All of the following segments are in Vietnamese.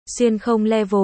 Xuyên không level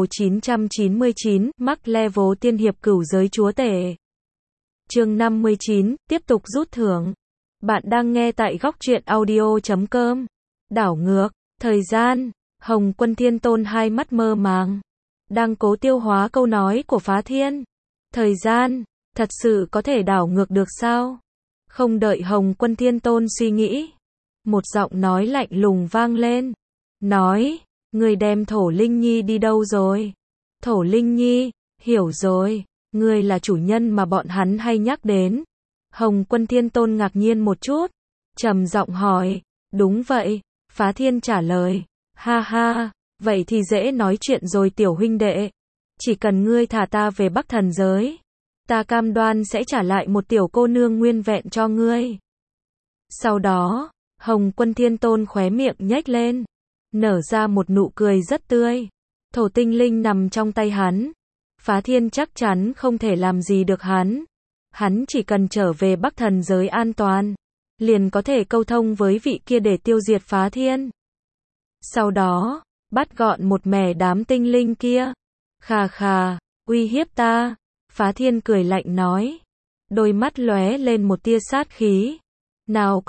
999, mắc level tiên hiệp cửu giới chúa tể. Chương 59, tiếp tục rút thưởng. Bạn đang nghe tại góc truyện audio.com. Đảo ngược, thời gian, Hồng Quân Thiên Tôn hai mắt mơ màng, đang cố tiêu hóa câu nói của Phá Thiên. Thời gian, thật sự có thể đảo ngược được sao? Không đợi Hồng Quân Thiên Tôn suy nghĩ, một giọng nói lạnh lùng vang lên. Nói, người đem Thổ Linh Nhi đi đâu rồi? Thổ Linh Nhi, hiểu rồi, người là chủ nhân mà bọn hắn hay nhắc đến. Hồng Quân Thiên Tôn ngạc nhiên một chút, trầm giọng hỏi, đúng vậy, Phá Thiên trả lời, ha ha, vậy thì dễ nói chuyện rồi tiểu huynh đệ. Chỉ cần ngươi thả ta về Bắc Thần giới, ta cam đoan sẽ trả lại một tiểu cô nương nguyên vẹn cho ngươi. Sau đó, Hồng Quân Thiên Tôn khóe miệng nhếch lên, nở ra một nụ cười rất tươi. Thổ tinh linh nằm trong tay hắn, Phá Thiên chắc chắn không thể làm gì được hắn. Hắn chỉ cần trở về Bắc Thần giới an toàn, liền có thể câu thông với vị kia để tiêu diệt Phá Thiên. Sau đó, bắt gọn một mẻ đám tinh linh kia. Khà khà, uy hiếp ta. Phá Thiên cười lạnh nói, đôi mắt lóe lên một tia sát khí. Nào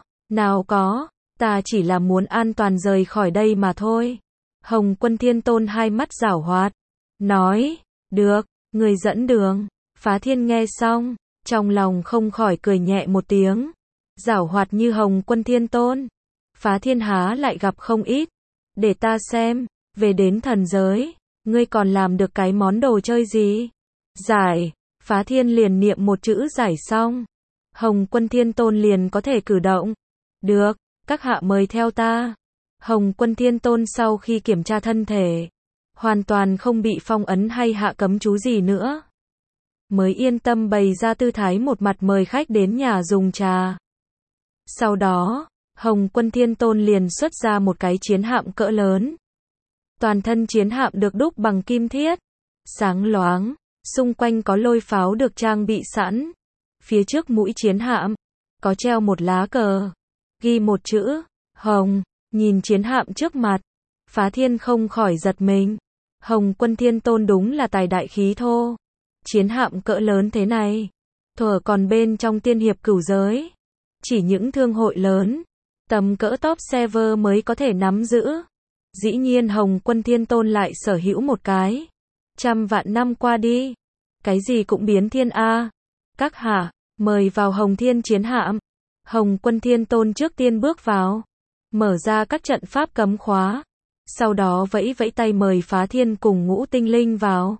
có, ta chỉ là muốn an toàn rời khỏi đây mà thôi. Hồng Quân Thiên Tôn hai mắt giảo hoạt, nói, được, người dẫn đường. Phá Thiên nghe xong, trong lòng không khỏi cười nhẹ một tiếng. Giảo hoạt như Hồng Quân Thiên Tôn, Phá Thiên há lại gặp không ít. Để ta xem, về đến thần giới, ngươi còn làm được cái món đồ chơi gì? Giải, Phá Thiên liền niệm một chữ giải xong, Hồng Quân Thiên Tôn liền có thể cử động. Được, các hạ mời theo ta. Hồng Quân Thiên Tôn sau khi kiểm tra thân thể, hoàn toàn không bị phong ấn hay hạ cấm chú gì nữa, mới yên tâm bày ra tư thái một mặt mời khách đến nhà dùng trà. Sau đó, Hồng Quân Thiên Tôn liền xuất ra một cái chiến hạm cỡ lớn. Toàn thân chiến hạm được đúc bằng kim thiết, sáng loáng, xung quanh có lôi pháo được trang bị sẵn. Phía trước mũi chiến hạm, có treo một lá cờ, ghi một chữ, Hồng. Nhìn chiến hạm trước mặt, Phá Thiên không khỏi giật mình. Hồng Quân Thiên Tôn đúng là tài đại khí thô. Chiến hạm cỡ lớn thế này, thuở còn bên trong tiên hiệp cửu giới, chỉ những thương hội lớn, tầm cỡ top server mới có thể nắm giữ. Dĩ nhiên Hồng Quân Thiên Tôn lại sở hữu một cái. Trăm vạn năm qua đi, cái gì cũng biến thiên a. Các hạ, mời vào Hồng Thiên chiến hạm. Hồng Quân Thiên Tôn trước tiên bước vào, mở ra các trận pháp cấm khóa, sau đó vẫy vẫy tay mời Phá Thiên cùng Ngũ Tinh Linh vào.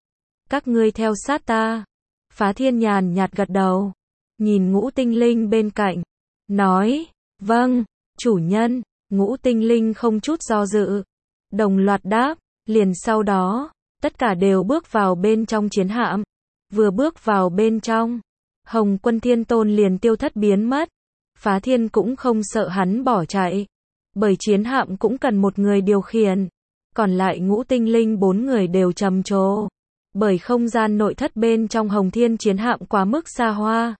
Các ngươi theo sát ta. Phá Thiên nhàn nhạt gật đầu, nhìn Ngũ Tinh Linh bên cạnh, nói, vâng, chủ nhân. Ngũ Tinh Linh không chút do dự, đồng loạt đáp, liền sau đó, tất cả đều bước vào bên trong chiến hạm. Vừa bước vào bên trong, Hồng Quân Thiên Tôn liền tiêu thất biến mất. Phá Thiên cũng không sợ hắn bỏ chạy, bởi chiến hạm cũng cần một người điều khiển, còn lại Ngũ Tinh Linh 4 người đều trầm trồ, bởi không gian nội thất bên trong Hồng Thiên chiến hạm quá mức xa hoa.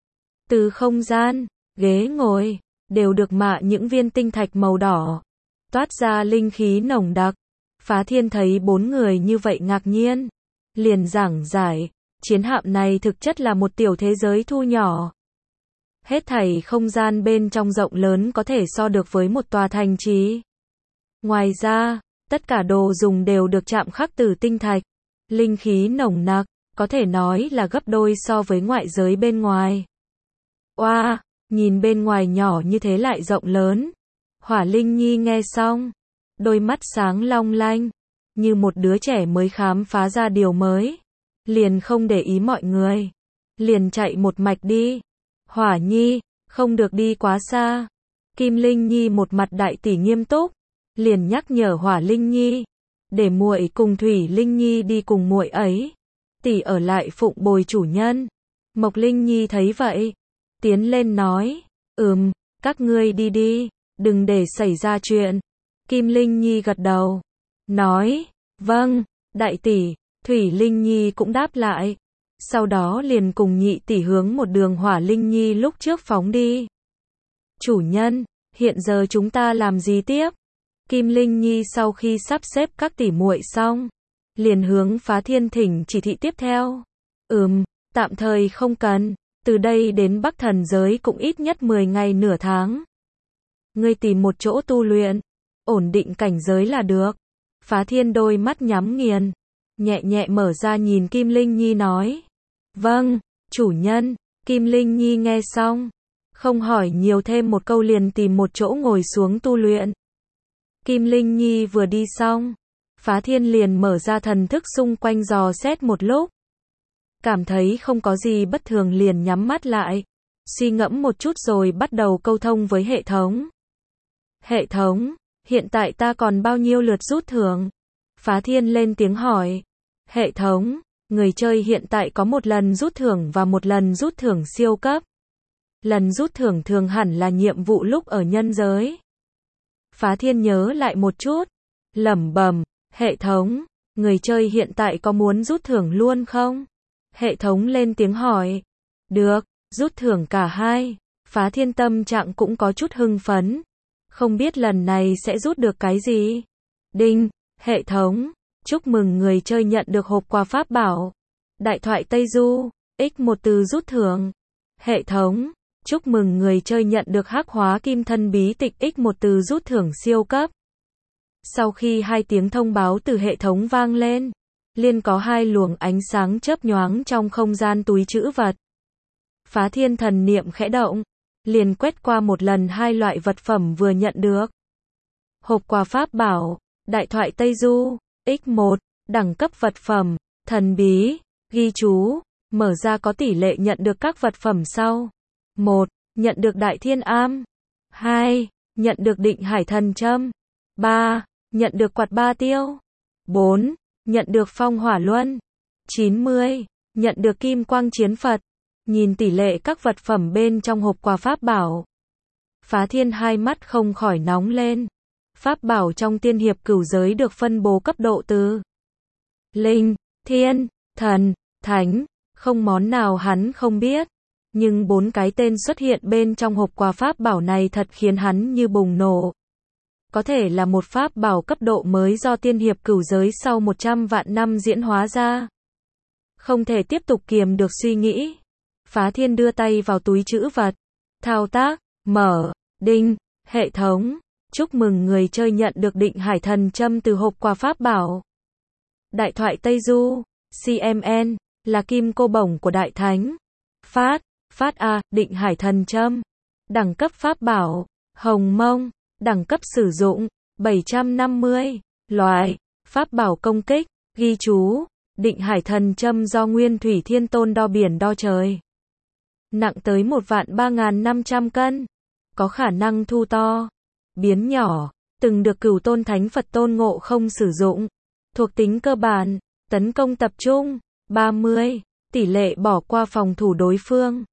Từ không gian, ghế ngồi, đều được mạ những viên tinh thạch màu đỏ, toát ra linh khí nồng đặc. Phá Thiên thấy 4 người như vậy ngạc nhiên, liền giảng giải, chiến hạm này thực chất là một tiểu thế giới thu nhỏ. Hết thảy không gian bên trong rộng lớn có thể so được với một tòa thành trì. Ngoài ra, tất cả đồ dùng đều được chạm khắc từ tinh thạch, linh khí nồng nặc, có thể nói là gấp đôi so với ngoại giới bên ngoài. Oa, nhìn bên ngoài nhỏ như thế lại rộng lớn. Hỏa Linh Nhi nghe xong, đôi mắt sáng long lanh, như một đứa trẻ mới khám phá ra điều mới, liền không để ý mọi người, liền chạy một mạch đi. Hỏa Nhi, không được đi quá xa. Kim Linh Nhi một mặt đại tỷ nghiêm túc, liền nhắc nhở Hỏa Linh Nhi, để muội cùng Thủy Linh Nhi đi cùng muội ấy, tỷ ở lại phụng bồi chủ nhân. Mộc Linh Nhi thấy vậy, tiến lên nói, các ngươi đi đi, đừng để xảy ra chuyện. Kim Linh Nhi gật đầu, nói, vâng, đại tỷ. Thủy Linh Nhi cũng đáp lại. Sau đó liền cùng nhị tỷ hướng một đường Hỏa Linh Nhi lúc trước phóng đi. Chủ nhân, hiện giờ chúng ta làm gì tiếp? Kim Linh Nhi sau khi sắp xếp các tỷ muội xong, liền hướng Phá Thiên thỉnh chỉ thị tiếp theo. Tạm thời không cần, từ đây đến Bắc Thần giới cũng ít nhất 10 ngày nửa tháng. Ngươi tìm một chỗ tu luyện, ổn định cảnh giới là được. Phá Thiên đôi mắt nhắm nghiền, nhẹ nhẹ mở ra nhìn Kim Linh Nhi nói. Vâng, chủ nhân. Kim Linh Nhi nghe xong, không hỏi nhiều thêm một câu liền tìm một chỗ ngồi xuống tu luyện. Kim Linh Nhi vừa đi xong, Phá Thiên liền mở ra thần thức xung quanh dò xét một lúc. Cảm thấy không có gì bất thường liền nhắm mắt lại, suy ngẫm một chút rồi bắt đầu câu thông với hệ thống. Hệ thống, hiện tại ta còn bao nhiêu lượt rút thưởng? Phá Thiên lên tiếng hỏi. Hệ thống, người chơi hiện tại có một lần rút thưởng và một lần rút thưởng siêu cấp. Lần rút thưởng thường hẳn là nhiệm vụ lúc ở nhân giới. Phá Thiên nhớ lại một chút, lẩm bẩm, hệ thống, người chơi hiện tại có muốn rút thưởng luôn không? Hệ thống lên tiếng hỏi. Được, rút thưởng cả hai. Phá Thiên tâm trạng cũng có chút hưng phấn. Không biết lần này sẽ rút được cái gì? Đinh, hệ thống, chúc mừng người chơi nhận được hộp quà pháp bảo. Đại thoại Tây Du, x1 từ rút thưởng. Hệ thống, chúc mừng người chơi nhận được hắc hóa kim thân bí tịch x1 từ rút thưởng siêu cấp. Sau khi hai tiếng thông báo từ hệ thống vang lên, liền có hai luồng ánh sáng chớp nhoáng trong không gian túi trữ vật. Phá Thiên thần niệm khẽ động, liền quét qua một lần hai loại vật phẩm vừa nhận được. Hộp quà pháp bảo, Đại thoại Tây Du, x1, đẳng cấp vật phẩm, thần bí, ghi chú, mở ra có tỷ lệ nhận được các vật phẩm sau. 1. Nhận được Đại Thiên Am. 2. Nhận được Định Hải Thần Châm. 3. Nhận được quạt ba tiêu. 4. Nhận được Phong Hỏa Luân. 90. Nhận được Kim Quang Chiến Phật. Nhìn tỷ lệ các vật phẩm bên trong hộp quà pháp bảo, Phá Thiên hai mắt không khỏi nóng lên. Pháp bảo trong tiên hiệp cửu giới được phân bố cấp độ từ linh, thiên, thần, thánh, không món nào hắn không biết. Nhưng 4 cái tên xuất hiện bên trong hộp quà pháp bảo này thật khiến hắn như bùng nổ. Có thể là một pháp bảo cấp độ mới do tiên hiệp cửu giới sau 100 vạn năm diễn hóa ra. Không thể tiếp tục kiềm được suy nghĩ. Phá Thiên đưa tay vào túi trữ vật. Thao tác, mở, đinh, hệ thống. Chúc mừng người chơi nhận được Định Hải Thần Châm từ hộp quà pháp bảo. Đại thoại Tây Du, CMN, là kim cô bổng của Đại Thánh. Phát A, Định Hải Thần Châm. Đẳng cấp pháp bảo, Hồng Mông. Đẳng cấp sử dụng, 750. Loại, pháp bảo công kích, ghi chú, Định Hải Thần Châm do Nguyên Thủy Thiên Tôn đo biển đo trời. Nặng tới 1.3500 cân. Có khả năng thu to, biến nhỏ, từng được Cửu Tôn Thánh Phật Tôn Ngộ Không sử dụng. Thuộc tính cơ bản, tấn công tập trung, 30, tỷ lệ bỏ qua phòng thủ đối phương,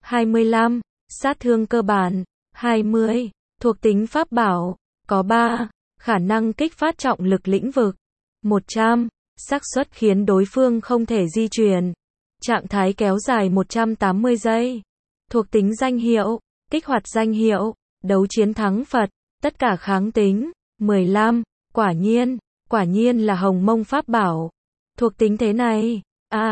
25, sát thương cơ bản, 20, thuộc tính pháp bảo, có 3, khả năng kích phát trọng lực lĩnh vực, 100, xác suất khiến đối phương không thể di chuyển, trạng thái kéo dài 180 giây, thuộc tính danh hiệu, kích hoạt danh hiệu, đấu chiến thắng Phật, tất cả kháng tính, 15, quả nhiên là Hồng Mông pháp bảo. Thuộc tính thế này,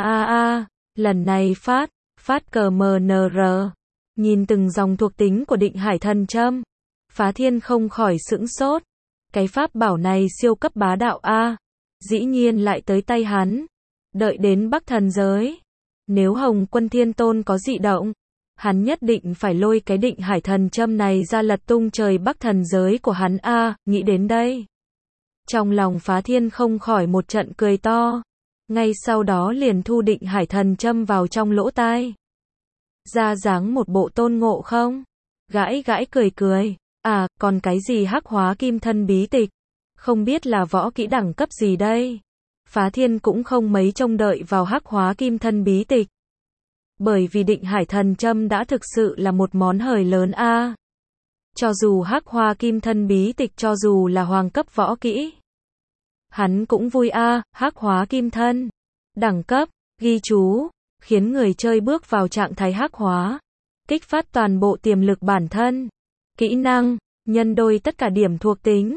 lần này phát cờ MNR. Nhìn từng dòng thuộc tính của Định Hải Thần Châm, Phá Thiên không khỏi sững sốt. Cái pháp bảo này siêu cấp bá đạo a, dĩ nhiên lại tới tay hắn. Đợi đến Bắc Thần giới, nếu Hồng Quân Thiên Tôn có dị động, hắn nhất định phải lôi cái Định Hải Thần Châm này ra lật tung trời Bắc Thần giới của hắn a. Nghĩ đến đây, trong lòng Phá Thiên không khỏi một trận cười to. Ngay sau đó liền thu Định Hải Thần Châm vào trong lỗ tai. Ra dáng một bộ Tôn Ngộ Không, gãi gãi cười. Còn cái gì hắc hóa kim thân bí tịch, không biết là võ kỹ đẳng cấp gì đây. Phá Thiên cũng không mấy trông đợi vào hắc hóa kim thân bí tịch. Bởi vì Định Hải Thần Châm đã thực sự là một món hời lớn a. Cho dù hắc hóa kim thân bí tịch, cho dù là hoàng cấp võ kỹ, hắn cũng vui a. Hắc hóa kim thân, đẳng cấp, ghi chú, khiến người chơi bước vào trạng thái hắc hóa, kích phát toàn bộ tiềm lực bản thân. Kỹ năng, nhân đôi tất cả điểm thuộc tính.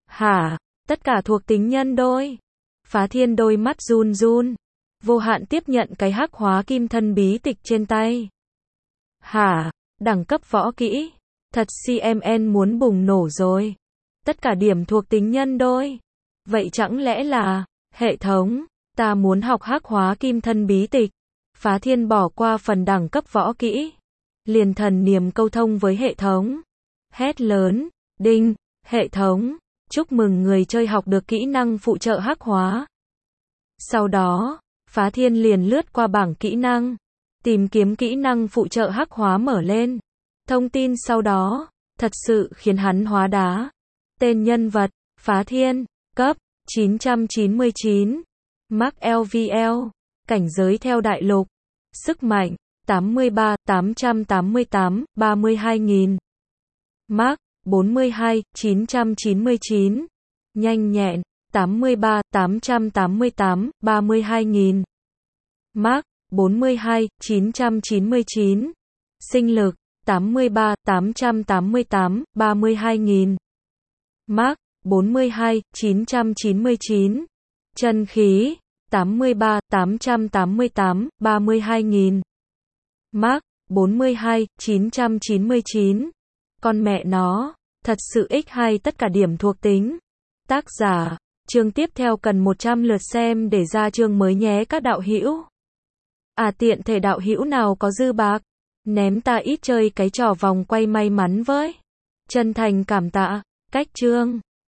Hả? Tất cả thuộc tính nhân đôi. Phá Thiên đôi mắt run run. Vô Hạn tiếp nhận cái hắc hóa kim thân bí tịch trên tay. Hả? Đẳng cấp võ kỹ. Thật CMN muốn bùng nổ rồi. Tất cả điểm thuộc tính nhân đôi. Vậy chẳng lẽ là hệ thống, ta muốn học hắc hóa kim thân bí tịch. Phá Thiên bỏ qua phần đẳng cấp võ kỹ. Liền thần niệm câu thông với hệ thống. Hét lớn, đinh, hệ thống, chúc mừng người chơi học được kỹ năng phụ trợ hắc hóa. Sau đó, Phá Thiên liền lướt qua bảng kỹ năng. Tìm kiếm kỹ năng phụ trợ hắc hóa mở lên. Thông tin sau đó, thật sự khiến hắn hóa đá. Tên nhân vật, Phá Thiên, cấp 999, Mark LVL, cảnh giới theo đại lục, sức mạnh 83, 888, 32.000, Mark 42, 999, nhanh nhẹn 83, 888, 32.000, Mark 42, 999, sinh lực 83, 888, 32.000, Mark 42, 999, chân khí 83, 888, 32.000, Mark 42, 999, con mẹ nó, thật sự x2 tất cả điểm thuộc tính. Tác giả, chương tiếp theo cần 100 lượt xem để ra chương mới nhé các đạo hữu. À tiện thể đạo hữu nào có dư bạc, ném ta ít chơi cái trò vòng quay may mắn với. Chân thành cảm tạ, cách chương.